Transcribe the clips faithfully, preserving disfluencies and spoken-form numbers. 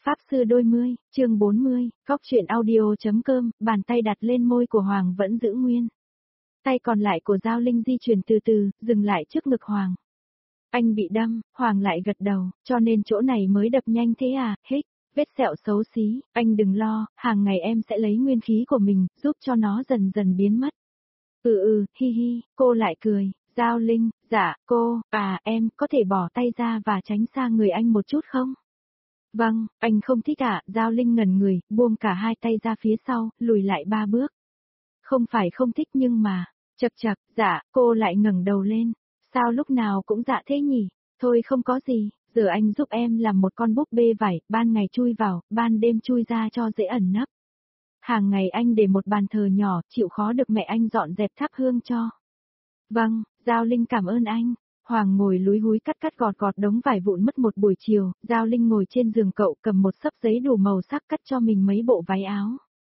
Pháp sư đôi mươi, chương bốn mươi, góc truyện audio.com, bàn tay đặt lên môi của Hoàng vẫn giữ nguyên. Tay còn lại của Giao Linh di chuyển từ từ, dừng lại trước ngực Hoàng. Anh bị đâm, Hoàng lại gật đầu, cho nên chỗ này mới đập nhanh thế à, hích, vết sẹo xấu xí, anh đừng lo, hàng ngày em sẽ lấy nguyên khí của mình, giúp cho nó dần dần biến mất. Ừ ừ, hi hi, cô lại cười, Giao Linh, dạ, cô, à, em, có thể bỏ tay ra và tránh xa người anh một chút không? Vâng, anh không thích ạ, à? Giao Linh ngẩn người, buông cả hai tay ra phía sau, lùi lại ba bước. Không phải không thích nhưng mà, chật chật, dạ, cô lại ngẩng đầu lên. Sao lúc nào cũng dạ thế nhỉ? Thôi không có gì, giờ anh giúp em làm một con búp bê vải, ban ngày chui vào, ban đêm chui ra cho dễ ẩn nấp. Hàng ngày anh để một bàn thờ nhỏ, chịu khó được mẹ anh dọn dẹp thắp hương cho. Vâng, Giao Linh cảm ơn anh. Hoàng ngồi lúi húi cắt cắt gọt gọt đống vải vụn mất một buổi chiều, Giao Linh ngồi trên giường cậu cầm một xấp giấy đủ màu sắc cắt cho mình mấy bộ váy áo.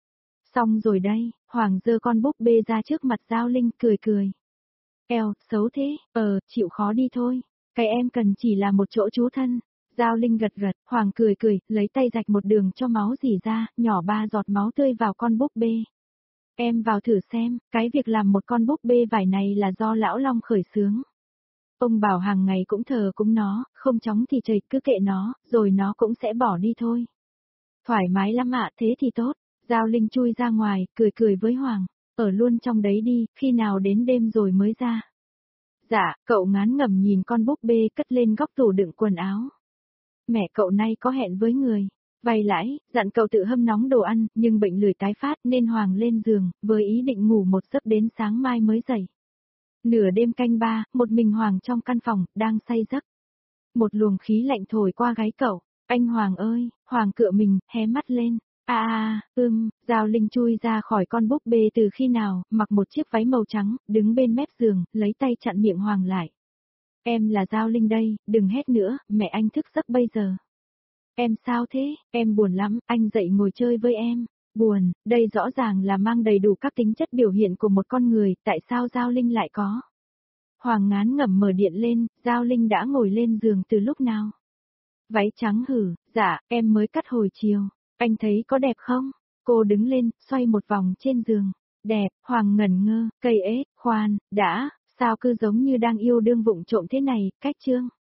Xong rồi đây, Hoàng giơ con búp bê ra trước mặt Giao Linh cười cười. Eo, xấu thế, ờ, chịu khó đi thôi, cái em cần chỉ là một chỗ trú thân. Giao Linh gật gật, Hoàng cười cười, lấy tay rạch một đường cho máu rỉ ra, nhỏ ba giọt máu tươi vào con búp bê. Em vào thử xem, cái việc làm một con búp bê vải này là do Lão Long khởi xướng. Ông bảo hàng ngày cũng thờ cúng nó, không chóng thì trời cứ kệ nó, rồi nó cũng sẽ bỏ đi thôi. Thoải mái lắm ạ, thế thì tốt. Giao Linh chui ra ngoài, cười cười với Hoàng, ở luôn trong đấy đi, khi nào đến đêm rồi mới ra. Dạ, cậu ngán ngẩm nhìn con búp bê cất lên góc tủ đựng quần áo. Mẹ cậu nay có hẹn với người. Vay lãi, dặn cậu tự hâm nóng đồ ăn, nhưng bệnh lười tái phát nên Hoàng lên giường, với ý định ngủ một giấc đến sáng mai mới dậy. Nửa đêm canh ba, một mình Hoàng trong căn phòng, đang say giấc. Một luồng khí lạnh thổi qua gáy cậu. Anh Hoàng ơi, Hoàng cựa mình, hé mắt lên. À à, ưm, Giao Linh chui ra khỏi con búp bê từ khi nào, mặc một chiếc váy màu trắng, đứng bên mép giường, lấy tay chặn miệng Hoàng lại. Em là Giao Linh đây, đừng hét nữa, mẹ anh thức giấc bây giờ. Em sao thế, em buồn lắm, anh dậy ngồi chơi với em. Buồn, đây rõ ràng là mang đầy đủ các tính chất biểu hiện của một con người, tại sao Giao Linh lại có? Hoàng ngán ngẩm mở điện lên, Giao Linh đã ngồi lên giường từ lúc nào? Váy trắng hử, dạ, em mới cắt hồi chiều, anh thấy có đẹp không? Cô đứng lên, xoay một vòng trên giường. Đẹp, Hoàng ngẩn ngơ, cây ế, khoan, đã, sao cứ giống như đang yêu đương vụng trộm thế này, cách chương.